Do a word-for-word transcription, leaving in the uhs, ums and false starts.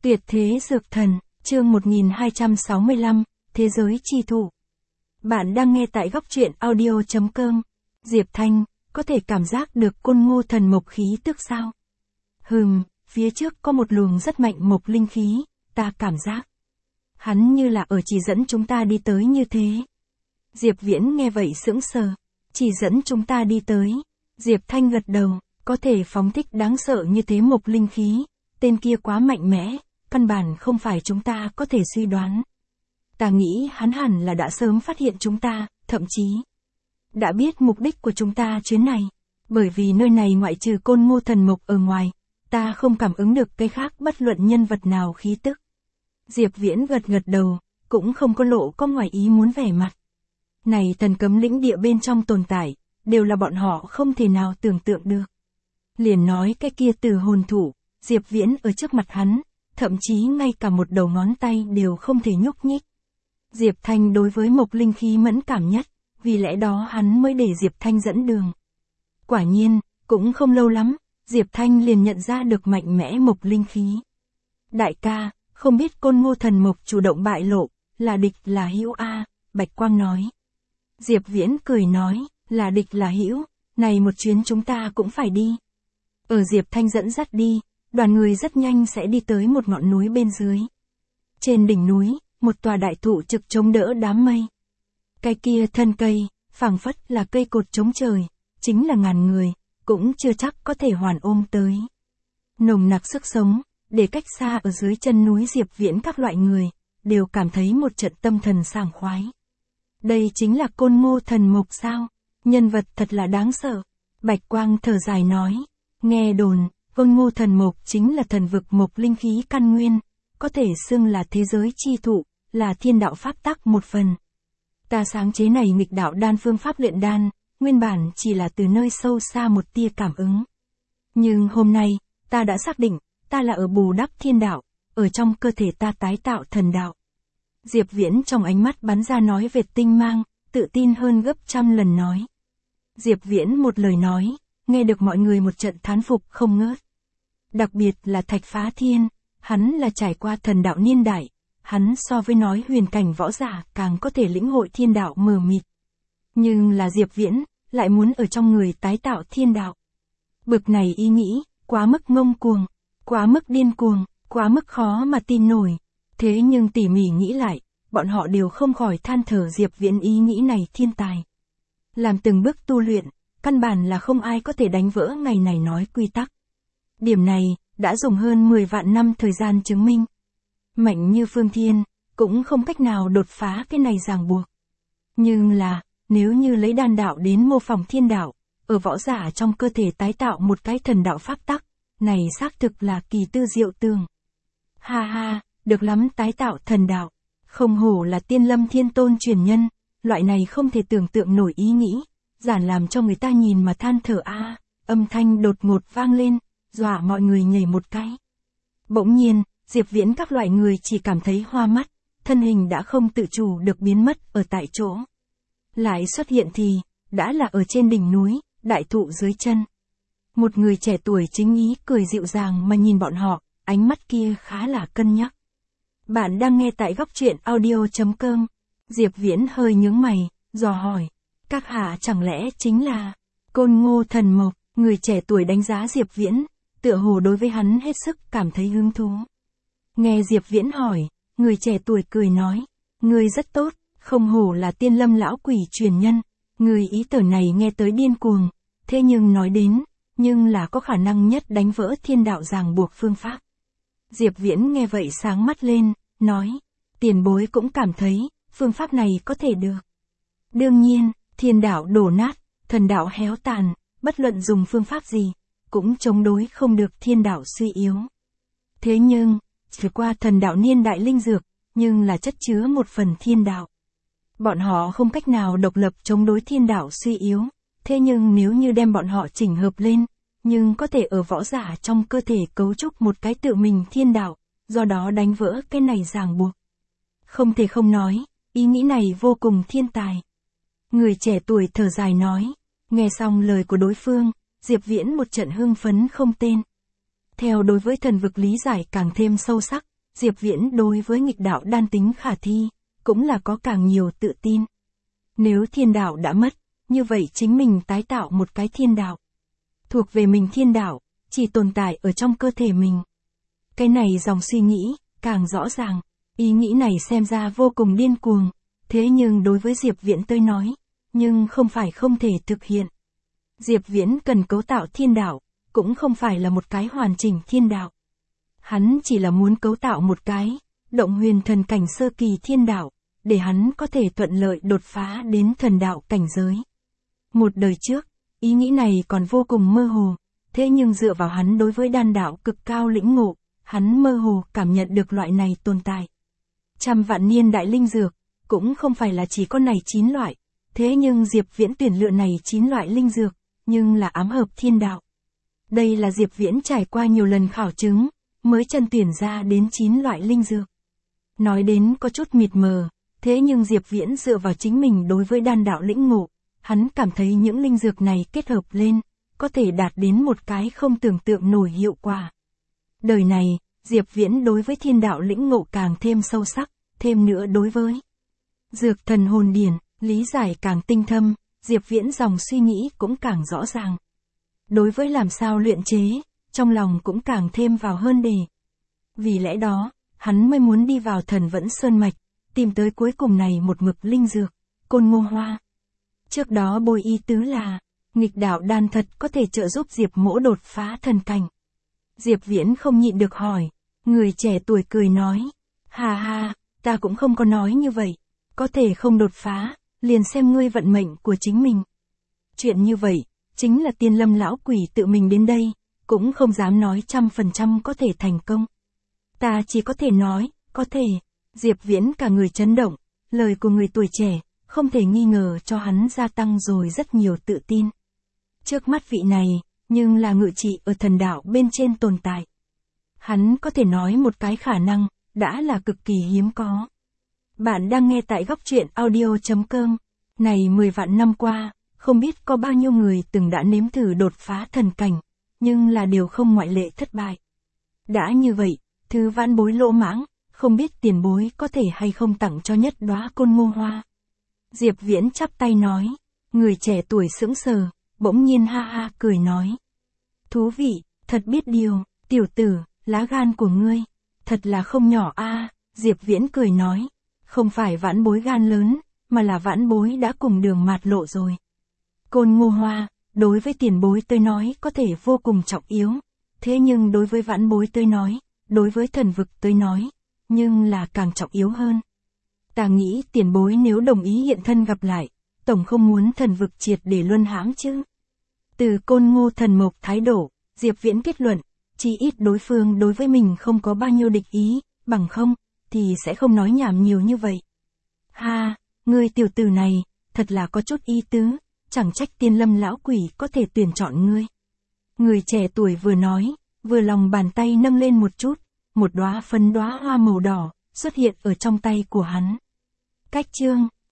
Tuyệt thế dược thần, chương một nghìn hai trăm sáu mươi lăm, Thế giới chi thụ. Bạn đang nghe tại góc truyện audio chấm com. Diệp Thanh, có thể cảm giác được Côn Ngô thần mộc khí tức sao? Hừm, phía trước có một luồng rất mạnh mộc linh khí, ta cảm giác. Hắn như là ở chỉ dẫn chúng ta đi tới như thế. Diệp Viễn nghe vậy sững sờ. Chỉ dẫn chúng ta đi tới. Diệp Thanh gật đầu, có thể phóng thích đáng sợ như thế mộc linh khí. Tên kia quá mạnh mẽ, căn bản không phải chúng ta có thể suy đoán. Ta nghĩ hắn hẳn là đã sớm phát hiện chúng ta, thậm chí đã biết mục đích của chúng ta chuyến này. Bởi vì nơi này ngoại trừ Côn Ngô thần mộc ở ngoài, ta không cảm ứng được cái khác bất luận nhân vật nào khí tức. Diệp Viễn gật gật đầu, cũng không có lộ có ngoài ý muốn vẻ mặt. Này thần cấm lĩnh địa bên trong tồn tại, đều là bọn họ không thể nào tưởng tượng được. Liền nói cái kia từ hồn thủ, Diệp Viễn ở trước mặt hắn, thậm chí ngay cả một đầu ngón tay đều không thể nhúc nhích. Diệp Thanh đối với mộc linh khí mẫn cảm nhất, vì lẽ đó hắn mới để Diệp Thanh dẫn đường. Quả nhiên, cũng không lâu lắm, Diệp Thanh liền nhận ra được mạnh mẽ mộc linh khí. Đại ca, không biết Côn Ngô thần mộc chủ động bại lộ, là địch là hữu a, Bạch Quang nói. Diệp Viễn cười nói, là địch là hữu, này một chuyến chúng ta cũng phải đi. Ở Diệp Thanh dẫn dắt đi, đoàn người rất nhanh sẽ đi tới một ngọn núi bên dưới. Trên đỉnh núi, một tòa đại thụ trực chống đỡ đám mây. Cái kia thân cây, phảng phất là cây cột chống trời, chính là ngàn người, cũng chưa chắc có thể hoàn ôm tới. Nồng nặc sức sống, để cách xa ở dưới chân núi Diệp Viễn các loại người, đều cảm thấy một trận tâm thần sảng khoái. Đây chính là Côn Ngô thần mộc sao? Nhân vật thật là đáng sợ. Bạch Quang thở dài nói, nghe đồn, Côn Ngô thần mộc chính là thần vực mộc linh khí căn nguyên, có thể xưng là thế giới chi thụ, là thiên đạo pháp tắc một phần. Ta sáng chế này nghịch đạo đan phương pháp luyện đan, nguyên bản chỉ là từ nơi sâu xa một tia cảm ứng. Nhưng hôm nay, ta đã xác định, ta là ở bù đắp thiên đạo, ở trong cơ thể ta tái tạo thần đạo. Diệp Viễn trong ánh mắt bắn ra nói vệt tinh mang, tự tin hơn gấp trăm lần nói. Diệp Viễn một lời nói, nghe được mọi người một trận thán phục không ngớt. Đặc biệt là Thạch Phá Thiên, hắn là trải qua thần đạo niên đại, hắn so với nói huyền cảnh võ giả càng có thể lĩnh hội thiên đạo mờ mịt. Nhưng là Diệp Viễn, lại muốn ở trong người tái tạo thiên đạo. Bực này ý nghĩ, quá mức ngông cuồng, quá mức điên cuồng, quá mức khó mà tin nổi. Thế nhưng tỉ mỉ nghĩ lại, bọn họ đều không khỏi than thở Diệp Viễn ý nghĩ này thiên tài. Làm từng bước tu luyện, căn bản là không ai có thể đánh vỡ ngày này nói quy tắc. Điểm này, đã dùng hơn mười vạn năm thời gian chứng minh. Mạnh như Phương Thiên, cũng không cách nào đột phá cái này ràng buộc. Nhưng là, nếu như lấy đan đạo đến mô phỏng thiên đạo, ở võ giả trong cơ thể tái tạo một cái thần đạo pháp tắc, này xác thực là kỳ tư diệu tường. Ha ha, được lắm tái tạo thần đạo, không hổ là Tiên Lâm Thiên Tôn truyền nhân, loại này không thể tưởng tượng nổi ý nghĩ, giản làm cho người ta nhìn mà than thở a. Âm thanh đột ngột vang lên, dọa mọi người nhảy một cái. Bỗng nhiên, Diệp Viễn các loại người chỉ cảm thấy hoa mắt, thân hình đã không tự chủ được biến mất ở tại chỗ. Lại xuất hiện thì, đã là ở trên đỉnh núi, đại thụ dưới chân. Một người trẻ tuổi chính ý cười dịu dàng mà nhìn bọn họ, ánh mắt kia khá là cân nhắc. Bạn đang nghe tại góc truyện audio chấm com. Diệp Viễn hơi nhướng mày, dò hỏi. Các hạ chẳng lẽ chính là Côn Ngô thần mộc? Người trẻ tuổi đánh giá Diệp Viễn, tựa hồ đối với hắn hết sức cảm thấy hứng thú. Nghe Diệp Viễn hỏi, người trẻ tuổi cười nói. Người rất tốt, không hổ là Tiên Lâm lão quỷ truyền nhân. Người ý tưởng này nghe tới điên cuồng, thế nhưng nói đến, nhưng là có khả năng nhất đánh vỡ thiên đạo ràng buộc phương pháp. Diệp Viễn nghe vậy sáng mắt lên, nói, tiền bối cũng cảm thấy, phương pháp này có thể được. Đương nhiên, thiên đạo đổ nát, thần đạo héo tàn, bất luận dùng phương pháp gì, cũng chống đối không được thiên đạo suy yếu. Thế nhưng, trải qua thần đạo niên đại linh dược, nhưng là chất chứa một phần thiên đạo. Bọn họ không cách nào độc lập chống đối thiên đạo suy yếu, thế nhưng nếu như đem bọn họ chỉnh hợp lên, nhưng có thể ở võ giả trong cơ thể cấu trúc một cái tự mình thiên đạo, do đó đánh vỡ cái này ràng buộc. Không thể không nói, ý nghĩ này vô cùng thiên tài. Người trẻ tuổi thở dài nói, nghe xong lời của đối phương, Diệp Viễn một trận hưng phấn không tên. Theo đối với thần vực lý giải càng thêm sâu sắc, Diệp Viễn đối với nghịch đạo đan tính khả thi, cũng là có càng nhiều tự tin. Nếu thiên đạo đã mất, như vậy chính mình tái tạo một cái thiên đạo. Thuộc về mình thiên đạo, chỉ tồn tại ở trong cơ thể mình. Cái này dòng suy nghĩ, càng rõ ràng, ý nghĩ này xem ra vô cùng điên cuồng, thế nhưng đối với Diệp Viễn tôi nói, nhưng không phải không thể thực hiện. Diệp Viễn cần cấu tạo thiên đạo, cũng không phải là một cái hoàn chỉnh thiên đạo. Hắn chỉ là muốn cấu tạo một cái, động huyền thần cảnh sơ kỳ thiên đạo, để hắn có thể thuận lợi đột phá đến thần đạo cảnh giới. Một đời trước, ý nghĩ này còn vô cùng mơ hồ, thế nhưng dựa vào hắn đối với đan đạo cực cao lĩnh ngộ, hắn mơ hồ cảm nhận được loại này tồn tại. Trăm vạn niên đại linh dược, cũng không phải là chỉ có này chín loại, thế nhưng Diệp Viễn tuyển lựa này chín loại linh dược, nhưng là ám hợp thiên đạo. Đây là Diệp Viễn trải qua nhiều lần khảo chứng, mới chân tuyển ra đến chín loại linh dược. Nói đến có chút mịt mờ, thế nhưng Diệp Viễn dựa vào chính mình đối với đan đạo lĩnh ngộ, hắn cảm thấy những linh dược này kết hợp lên, có thể đạt đến một cái không tưởng tượng nổi hiệu quả. Đời này, Diệp Viễn đối với thiên đạo lĩnh ngộ càng thêm sâu sắc, thêm nữa đối với dược thần hồn điển, lý giải càng tinh thâm, Diệp Viễn dòng suy nghĩ cũng càng rõ ràng. Đối với làm sao luyện chế, trong lòng cũng càng thêm vào hơn đề. Vì lẽ đó, hắn mới muốn đi vào Thần Vẫn Sơn Mạch, tìm tới cuối cùng này một mực linh dược, Côn Ngô Hoa. Trước đó bồi ý tứ là, nghịch đạo đan thật có thể trợ giúp Diệp Mỗ đột phá thần cảnh. Diệp Viễn không nhịn được hỏi, người trẻ tuổi cười nói, ha ha, ta cũng không có nói như vậy, có thể không đột phá, liền xem ngươi vận mệnh của chính mình. Chuyện như vậy, chính là Tiên Lâm lão quỷ tự mình đến đây, cũng không dám nói trăm phần trăm có thể thành công. Ta chỉ có thể nói, có thể. Diệp Viễn cả người chấn động, lời của người tuổi trẻ, không thể nghi ngờ cho hắn gia tăng rồi rất nhiều tự tin. Trước mắt vị này, nhưng là ngự trị ở thần đạo bên trên tồn tại. Hắn có thể nói một cái khả năng, đã là cực kỳ hiếm có. Bạn đang nghe tại góc truyện audio chấm com. Này mười vạn năm qua, không biết có bao nhiêu người từng đã nếm thử đột phá thần cảnh, nhưng là đều không ngoại lệ thất bại. Đã như vậy, thứ vãn bối lỗ mãng, không biết tiền bối có thể hay không tặng cho nhất đóa Côn Ngô Hoa. Diệp Viễn chắp tay nói, người trẻ tuổi sững sờ, bỗng nhiên ha ha cười nói. Thú vị, thật biết điều, tiểu tử, lá gan của ngươi, thật là không nhỏ a. Diệp Viễn cười nói, không phải vãn bối gan lớn, mà là vãn bối đã cùng đường mạt lộ rồi. Côn Ngô Hoa, đối với tiền bối tôi nói có thể vô cùng trọng yếu, thế nhưng đối với vãn bối tôi nói, đối với thần vực tôi nói, nhưng là càng trọng yếu hơn. Ta nghĩ tiền bối nếu đồng ý hiện thân gặp lại, tổng không muốn thần vực triệt để luân hãm chứ. Từ Côn Ngô thần mộc thái độ, Diệp Viễn kết luận, chỉ ít đối phương đối với mình không có bao nhiêu địch ý, bằng không, thì sẽ không nói nhảm nhiều như vậy. Ha, ngươi tiểu tử này, thật là có chút ý tứ, chẳng trách Tiên Lâm lão quỷ có thể tuyển chọn ngươi. Người trẻ tuổi vừa nói, vừa lòng bàn tay nâng lên một chút, một đóa phấn đóa hoa màu đỏ, xuất hiện ở trong tay của hắn. Cách chương